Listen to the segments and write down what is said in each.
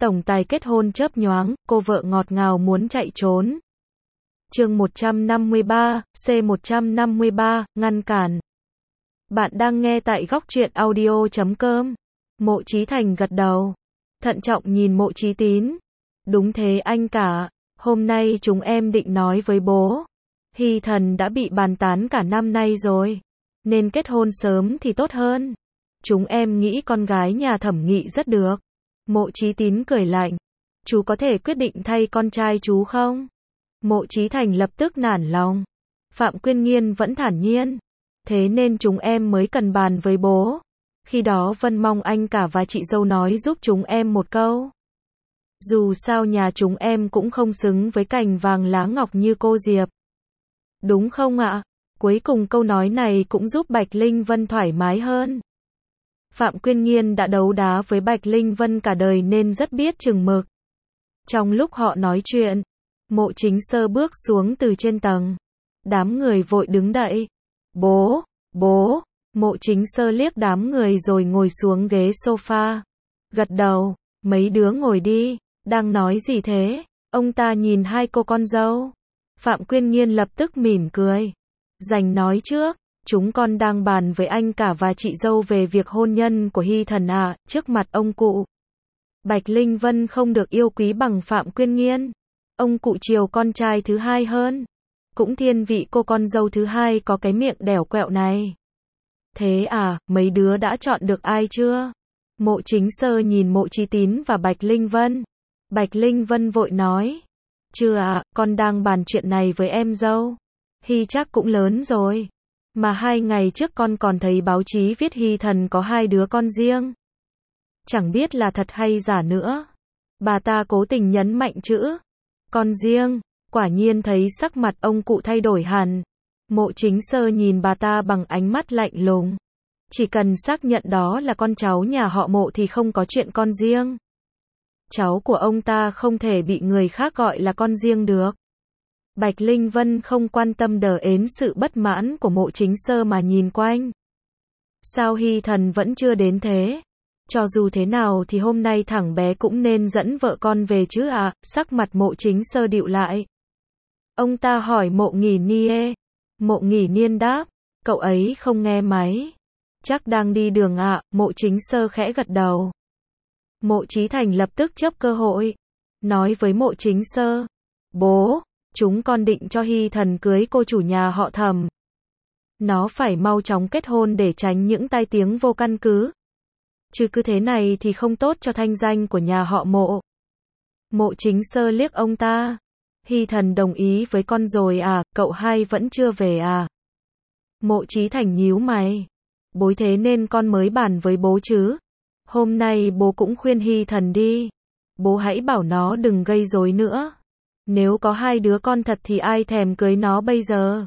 Tổng tài kết hôn chớp nhoáng, cô vợ ngọt ngào muốn chạy trốn. Chương 153, C153, ngăn cản. Bạn đang nghe tại góc truyện audio.com. Mộ Chí Thành gật đầu, thận trọng nhìn Mộ Chí Tín. Đúng thế anh cả, hôm nay chúng em định nói với bố. Hy Thần đã bị bàn tán cả năm nay rồi, nên kết hôn sớm thì tốt hơn. Chúng em nghĩ con gái nhà Thẩm Nghị rất được. Mộ Chí Tín cười lạnh. Chú có thể quyết định thay con trai chú không? Mộ Chí Thành lập tức nản lòng. Phạm Quyên Nghiên vẫn thản nhiên. Thế nên chúng em mới cần bàn với bố. Khi đó Vân mong anh cả và chị dâu nói giúp chúng em một câu. Dù sao nhà chúng em cũng không xứng với cành vàng lá ngọc như cô Diệp. Đúng không ạ? Cuối cùng câu nói này cũng giúp Bạch Linh Vân thoải mái hơn. Phạm Quyên Nghiên đã đấu đá với Bạch Linh Vân cả đời nên rất biết chừng mực. Trong lúc họ nói chuyện, Mộ Chính Sơ bước xuống từ trên tầng. Đám người vội đứng dậy. Bố, bố. Mộ Chính Sơ liếc đám người rồi ngồi xuống ghế sofa. Gật đầu, mấy đứa ngồi đi, đang nói gì thế? Ông ta nhìn hai cô con dâu. Phạm Quyên Nghiên lập tức mỉm cười. Dành nói trước, chúng con đang bàn với anh cả và chị dâu về việc hôn nhân của Hy Thần ạ, trước mặt ông cụ. Bạch Linh Vân không được yêu quý bằng Phạm Quyên Nghiên. Ông cụ chiều con trai thứ hai hơn. Cũng thiên vị cô con dâu thứ hai có cái miệng đẻo quẹo này. Thế à, mấy đứa đã chọn được ai chưa? Mộ Chính Sơ nhìn Mộ Chí Tín và Bạch Linh Vân. Bạch Linh Vân vội nói. Chưa ạ, con đang bàn chuyện này với em dâu. Hy chắc cũng lớn rồi. Mà 2 ngày trước con còn thấy báo chí viết Hy Thần có 2 đứa con riêng. Chẳng biết là thật hay giả nữa. Bà ta cố tình nhấn mạnh chữ con riêng. Quả nhiên thấy sắc mặt ông cụ thay đổi hẳn. Mộ Chính Sơ nhìn bà ta bằng ánh mắt lạnh lùng. Chỉ cần xác nhận đó là con cháu nhà họ Mộ thì không có chuyện con riêng. Cháu của ông ta không thể bị người khác gọi là con riêng được. Bạch Linh Vân không quan tâm đờ ến sự bất mãn của Mộ Chính Sơ mà nhìn quanh. Sao Hy Thần vẫn chưa đến thế? Cho dù thế nào thì hôm nay thằng bé cũng nên dẫn vợ con về chứ ạ. Sắc mặt Mộ Chính Sơ dịu lại. Ông ta hỏi Mộ Nghỉ Niê. Mộ Nghỉ Niên đáp, cậu ấy không nghe máy. Chắc đang đi đường ạ. Mộ Chính Sơ khẽ gật đầu. Mộ Chí Thành lập tức chớp cơ hội. Nói với Mộ Chính Sơ. Bố, chúng con định cho Hy Thần cưới cô chủ nhà họ Thẩm. Nó phải mau chóng kết hôn để tránh những tai tiếng vô căn cứ. Chứ cứ thế này thì không tốt cho thanh danh của nhà họ Mộ. Mộ Chính Sơ liếc ông ta. Hy Thần đồng ý với con rồi à, cậu hai vẫn chưa về à? Mộ Chí Thành nhíu mày. Bố thế nên con mới bàn với bố chứ. Hôm nay bố cũng khuyên Hy Thần đi. Bố hãy bảo nó đừng gây rối nữa. Nếu có 2 đứa con thật thì ai thèm cưới nó bây giờ?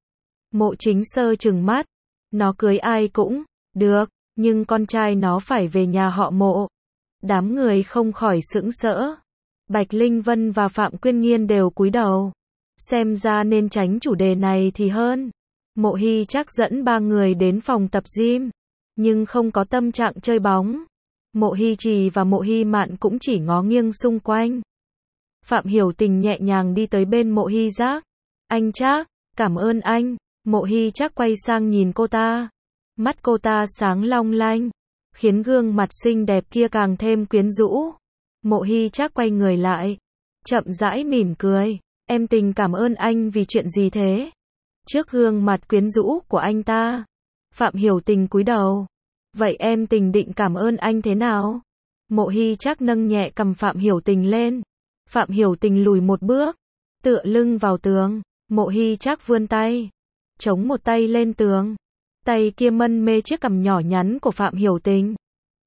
Mộ Chính Sơ trừng mắt. Nó cưới ai cũng được, nhưng con trai nó phải về nhà họ Mộ. Đám người không khỏi sững sỡ. Bạch Linh Vân và Phạm Quyên Nghiên đều cúi đầu. Xem ra nên tránh chủ đề này thì hơn. Mộ Hy chắc dẫn 3 người đến phòng tập gym, nhưng không có tâm trạng chơi bóng. Mộ Hy Trì và Mộ Hy Mạn cũng chỉ ngó nghiêng xung quanh. Phạm Hiểu Tình nhẹ nhàng đi tới bên Mộ Hy Trác. Anh Trác, cảm ơn anh. Mộ Hy Trác quay sang nhìn cô ta. Mắt cô ta sáng long lanh, khiến gương mặt xinh đẹp kia càng thêm quyến rũ. Mộ Hy Trác quay người lại, chậm rãi mỉm cười. Em Tình cảm ơn anh vì chuyện gì thế? Trước gương mặt quyến rũ của anh ta, Phạm Hiểu Tình cúi đầu. Vậy em Tình định cảm ơn anh thế nào? Mộ Hy Trác nâng nhẹ cằm Phạm Hiểu Tình lên. Phạm Hiểu Tình lùi một bước, tựa lưng vào tường. Mộ Hy Trác vươn tay, chống một tay lên tường. Tay kia mân mê chiếc cằm nhỏ nhắn của Phạm Hiểu Tình.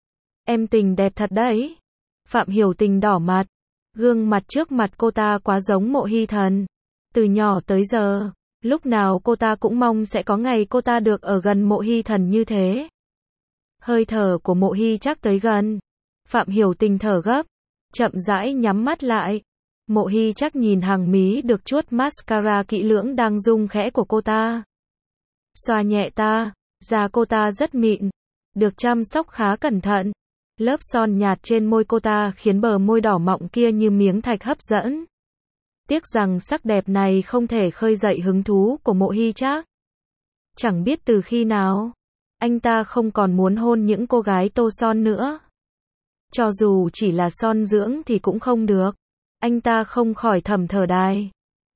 Em Tình đẹp thật đấy. Phạm Hiểu Tình đỏ mặt. Gương mặt trước mặt cô ta quá giống Mộ Hy Thần. Từ nhỏ tới giờ, lúc nào cô ta cũng mong sẽ có ngày cô ta được ở gần Mộ Hy Thần như thế. Hơi thở của Mộ Hy Trác tới gần. Phạm Hiểu Tình thở gấp, chậm rãi nhắm mắt lại. Mộ Hy Trác nhìn hàng mí được chuốt mascara kỹ lưỡng đang rung khẽ của cô ta. Xoa nhẹ ta, da cô ta rất mịn, được chăm sóc khá cẩn thận. Lớp son nhạt trên môi cô ta khiến bờ môi đỏ mọng kia như miếng thạch hấp dẫn. Tiếc rằng sắc đẹp này không thể khơi dậy hứng thú của Mộ Hy Trác. Chẳng biết từ khi nào, anh ta không còn muốn hôn những cô gái tô son nữa. Cho dù chỉ là son dưỡng thì cũng không được. Anh ta không khỏi thầm thở dài.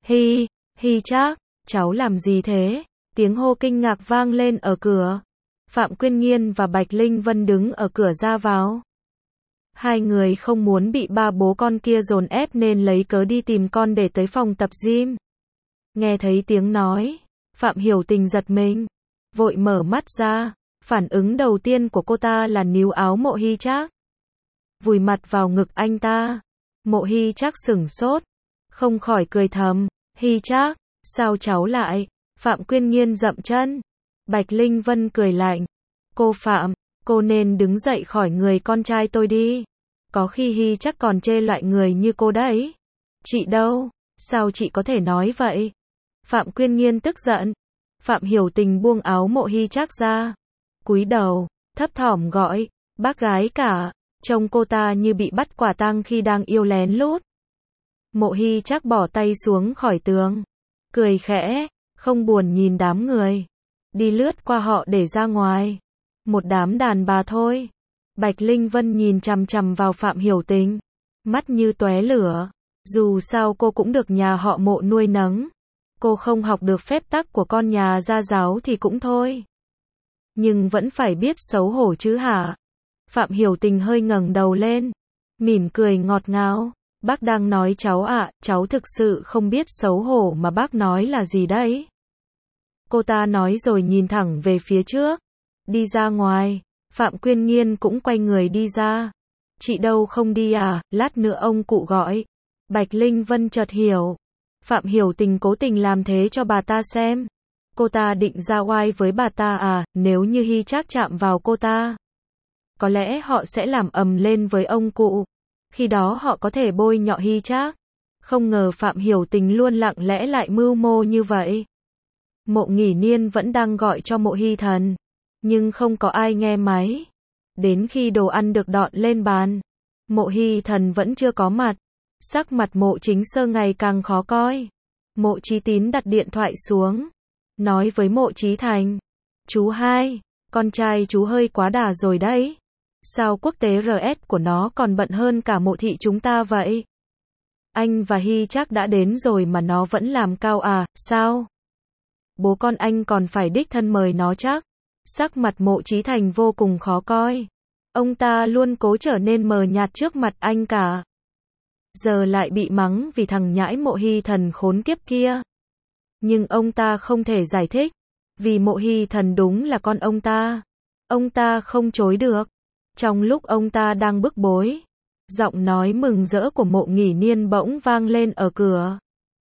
Hy Trác, cháu làm gì thế? Tiếng hô kinh ngạc vang lên ở cửa. Phạm Quyên Nghiên và Bạch Linh Vân đứng ở cửa ra vào. Hai người không muốn bị ba bố con kia dồn ép nên lấy cớ đi tìm con để tới phòng tập gym. Nghe thấy tiếng nói, Phạm Hiểu Tình giật mình, vội mở mắt ra. Phản ứng đầu tiên của cô ta là níu áo Mộ Hy Trác, vùi mặt vào ngực anh ta. Mộ Hy Trác sửng sốt, không khỏi cười thầm. Hy Trác, sao cháu lại? Phạm Quyên Nghiên dậm chân. Bạch Linh Vân cười lạnh. Cô Phạm, cô nên đứng dậy khỏi người con trai tôi đi. Có khi Hy Trác còn chê loại người như cô đấy. Chị đâu? Sao chị có thể nói vậy? Phạm Quyên Nghiên tức giận. Phạm Hiểu Tình buông áo Mộ Hy Trác ra, cúi đầu, thấp thỏm gọi, bác gái cả. Trông cô ta như bị bắt quả tang khi đang yêu lén lút. Mộ Hy Trác bỏ tay xuống khỏi tường, cười khẽ, không buồn nhìn đám người, đi lướt qua họ để ra ngoài. Một đám đàn bà thôi. Bạch Linh Vân nhìn chằm chằm vào Phạm Hiểu Tình, mắt như tóe lửa. Dù sao cô cũng được nhà họ Mộ nuôi nấng. Cô không học được phép tắc của con nhà gia giáo thì cũng thôi. Nhưng vẫn phải biết xấu hổ chứ hả? Phạm Hiểu Tình hơi ngẩng đầu lên, mỉm cười ngọt ngào. Bác đang nói cháu ạ, cháu thực sự không biết xấu hổ mà bác nói là gì đấy. Cô ta nói rồi nhìn thẳng về phía trước, đi ra ngoài. Phạm Quyên Nghiên cũng quay người đi ra. Chị đâu không đi à, lát nữa ông cụ gọi. Bạch Linh Vân chợt hiểu. Phạm Hiểu Tình cố tình làm thế cho bà ta xem. Cô ta định ra oai với bà ta à, nếu như Hy Trác chạm vào cô ta, có lẽ họ sẽ làm ầm lên với ông cụ. Khi đó họ có thể bôi nhọ Hy Trác. Không ngờ Phạm Hiểu Tình luôn lặng lẽ lại mưu mô như vậy. Mộ Nghỉ Niên vẫn đang gọi cho Mộ Hy Thần, nhưng không có ai nghe máy. Đến khi đồ ăn được dọn lên bàn, Mộ Hy Thần vẫn chưa có mặt. Sắc mặt Mộ Chính Sơ ngày càng khó coi. Mộ Chí Tín đặt điện thoại xuống, nói với Mộ Chí Thành. Chú hai, con trai chú hơi quá đà rồi đấy. Sao quốc tế RS của nó còn bận hơn cả Mộ thị chúng ta vậy? Anh và Hy Trác đã đến rồi mà nó vẫn làm cao à, sao? Bố con anh còn phải đích thân mời nó chắc. Sắc mặt Mộ Chí Thành vô cùng khó coi. Ông ta luôn cố trở nên mờ nhạt trước mặt anh cả. Giờ lại bị mắng vì thằng nhãi Mộ Hy Thần khốn kiếp kia. Nhưng ông ta không thể giải thích, vì Mộ Hy Thần đúng là con ông ta. Ông ta không chối được. Trong lúc ông ta đang bức bối, giọng nói mừng rỡ của Mộ Nghỉ Niên bỗng vang lên ở cửa.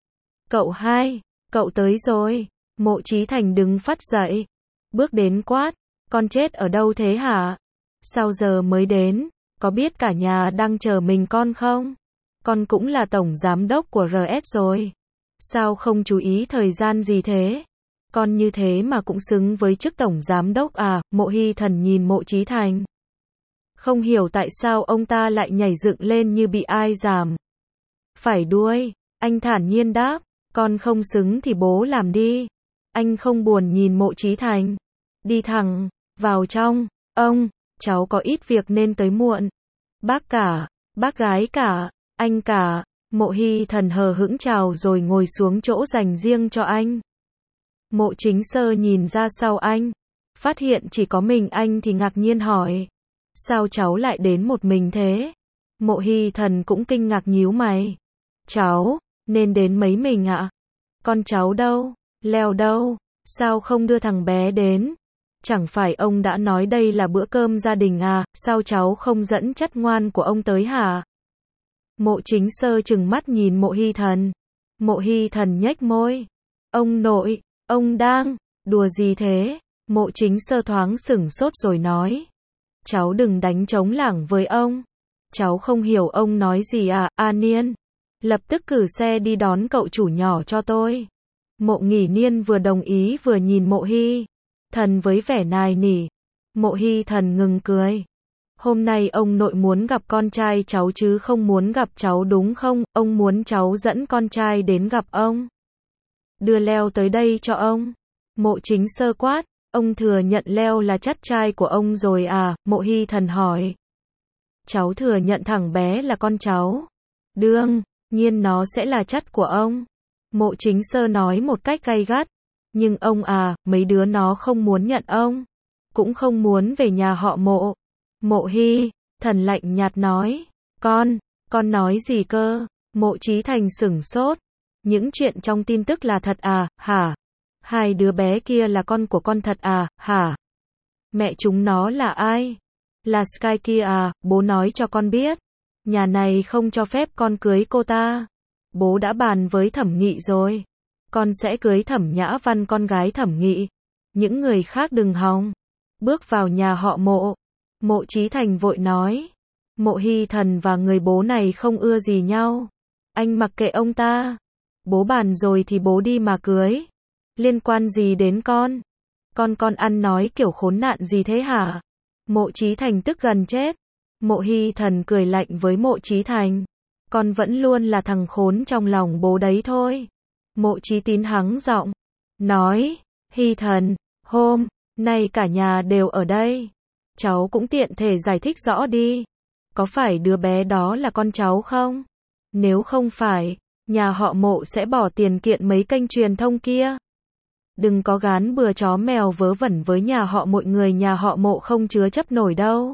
Cậu hai, cậu tới rồi. Mộ Chí Thành đứng phắt dậy, bước đến quát, con chết ở đâu thế hả? Sao giờ mới đến, có biết cả nhà đang chờ mình con không? Con cũng là tổng giám đốc của RS rồi. Sao không chú ý thời gian gì thế? Con như thế mà cũng xứng với chức tổng giám đốc à? Mộ Hy Thần nhìn Mộ Chí Thành, không hiểu tại sao ông ta lại nhảy dựng lên như bị ai giàm phải đuôi. Anh thản nhiên đáp, con không xứng thì bố làm đi. Anh không buồn nhìn Mộ Chí Thành, đi thẳng vào trong. Ông, cháu có ít việc nên tới muộn. Bác cả, bác gái cả, anh cả. Mộ Hy Thần hờ hững chào rồi ngồi xuống chỗ dành riêng cho anh. Mộ Chính Sơ nhìn ra sau anh, phát hiện chỉ có mình anh thì ngạc nhiên hỏi, sao cháu lại đến một mình thế? Mộ Hy Thần cũng kinh ngạc nhíu mày. Cháu, nên đến mấy mình ạ? Con cháu đâu? Leo đâu? Sao không đưa thằng bé đến? Chẳng phải ông đã nói đây là bữa cơm gia đình à, sao cháu không dẫn chất ngoan của ông tới hả? Mộ Chính Sơ trừng mắt nhìn Mộ Hy Thần. Mộ Hy Thần nhếch môi. Ông nội, ông đang đùa gì thế? Mộ Chính Sơ thoáng sửng sốt rồi nói. Cháu đừng đánh trống lảng với ông. Cháu không hiểu ông nói gì à, A Niên. Lập tức cử xe đi đón cậu chủ nhỏ cho tôi. Mộ Nghỉ Niên vừa đồng ý vừa nhìn Mộ Hy Thần với vẻ nài nỉ. Mộ Hy Thần ngừng cười. Hôm nay ông nội muốn gặp con trai cháu chứ không muốn gặp cháu đúng không? Ông muốn cháu dẫn con trai đến gặp ông. Đưa Leo tới đây cho ông. Mộ Chính Sơ quát. Ông thừa nhận Leo là chắt trai của ông rồi à? Mộ Hy Thần hỏi. Cháu thừa nhận thằng bé là con cháu. Đương nhiên nó sẽ là chắt của ông. Mộ Chính Sơ nói một cách gay gắt. Nhưng ông à, mấy đứa nó không muốn nhận ông. Cũng không muốn về nhà họ Mộ. Mộ Hy Thần lạnh nhạt nói. Con nói gì cơ? Mộ Chí Thành sửng sốt. Những chuyện trong tin tức là thật à, hả? Hai đứa bé kia là con của con thật à, hả? Mẹ chúng nó là ai? Là Sky kia à, bố nói cho con biết. Nhà này không cho phép con cưới cô ta. Bố đã bàn với Thẩm Nghị rồi. Con sẽ cưới Thẩm Nhã Văn con gái Thẩm Nghị. Những người khác đừng hòng bước vào nhà họ Mộ. Mộ Chí Thành vội nói. Mộ Hy Thần và người bố này không ưa gì nhau. Anh mặc kệ ông ta. Bố bàn rồi thì bố đi mà cưới. Liên quan gì đến con? Con ăn nói kiểu khốn nạn gì thế hả? Mộ Chí Thành tức gần chết. Mộ Hy Thần cười lạnh với Mộ Chí Thành. Con vẫn luôn là thằng khốn trong lòng bố đấy thôi. Mộ Chí Tín hắng giọng. Nói. Hy Thần, hôm nay cả nhà đều ở đây. Cháu cũng tiện thể giải thích rõ đi. Có phải đứa bé đó là con cháu không? Nếu không phải, nhà họ Mộ sẽ bỏ tiền kiện mấy kênh truyền thông kia. Đừng có gán bừa chó mèo vớ vẩn với nhà họ mọi người, nhà họ Mộ không chứa chấp nổi đâu.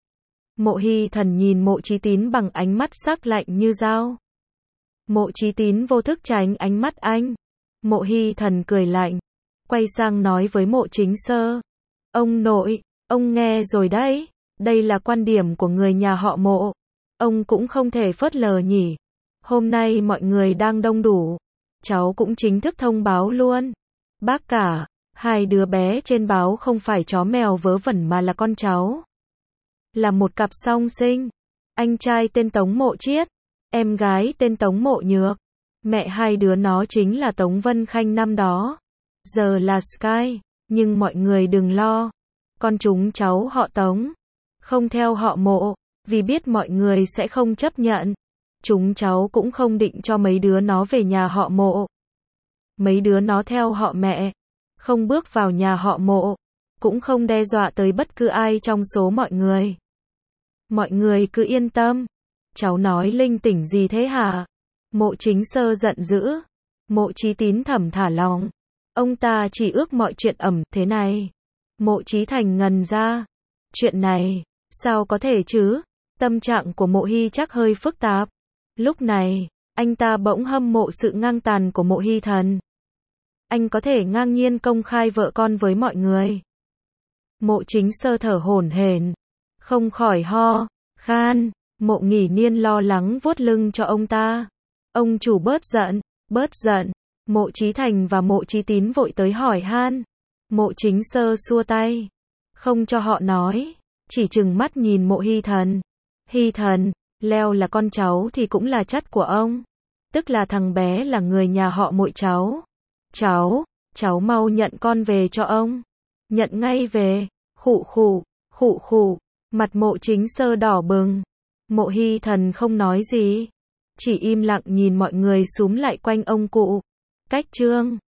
Mộ Hy Thần nhìn Mộ Chí Tín bằng ánh mắt sắc lạnh như dao. Mộ Chí Tín vô thức tránh ánh mắt anh. Mộ Hy Thần cười lạnh, quay sang nói với Mộ Chính Sơ. Ông nội, ông nghe rồi đấy, đây là quan điểm của người nhà họ Mộ. Ông cũng không thể phớt lờ nhỉ. Hôm nay mọi người đang đông đủ. Cháu cũng chính thức thông báo luôn. Bác cả, hai đứa bé trên báo không phải chó mèo vớ vẩn mà là con cháu. Là một cặp song sinh. Anh trai tên Tống Mộ Chiết, em gái tên Tống Mộ Nhược. Mẹ hai đứa nó chính là Tống Vân Khanh năm đó. Giờ là Sky, nhưng mọi người đừng lo. Con chúng cháu họ Tống, không theo họ Mộ, vì biết mọi người sẽ không chấp nhận. Chúng cháu cũng không định cho mấy đứa nó về nhà họ Mộ. Mấy đứa nó theo họ mẹ, không bước vào nhà họ Mộ, cũng không đe dọa tới bất cứ ai trong số mọi người. Mọi người cứ yên tâm. Cháu nói linh tỉnh gì thế hả? Mộ Chính Sơ giận dữ. Mộ Chí Tín thầm thả lòng. Ông ta chỉ ước mọi chuyện thế này. Mộ Chí Thành ngần ra. Chuyện này, sao có thể chứ? Tâm trạng của Mộ Hy chắc hơi phức tạp. Lúc này, anh ta bỗng hâm mộ sự ngang tàn của Mộ Hy Thần. Anh có thể ngang nhiên công khai vợ con với mọi người. Mộ Chính Sơ thở hổn hển, không khỏi ho khan. Mộ Nghỉ Niên lo lắng vuốt lưng cho ông ta. Ông chủ bớt giận. Mộ Chí Thành và Mộ Chí Tín vội tới hỏi han. Mộ Chính Sơ xua tay, không cho họ nói, chỉ trừng mắt nhìn Mộ Hy Thần. Hy Thần, Leo là con cháu thì cũng là chắt của ông. Tức là thằng bé là người nhà họ Mộ cháu. Cháu mau nhận con về cho ông. Nhận ngay về. Khụ khụ. Mặt Mộ Chính Sơ đỏ bừng. Mộ Hy Thần không nói gì, chỉ im lặng nhìn mọi người xúm lại quanh ông cụ. Cách chương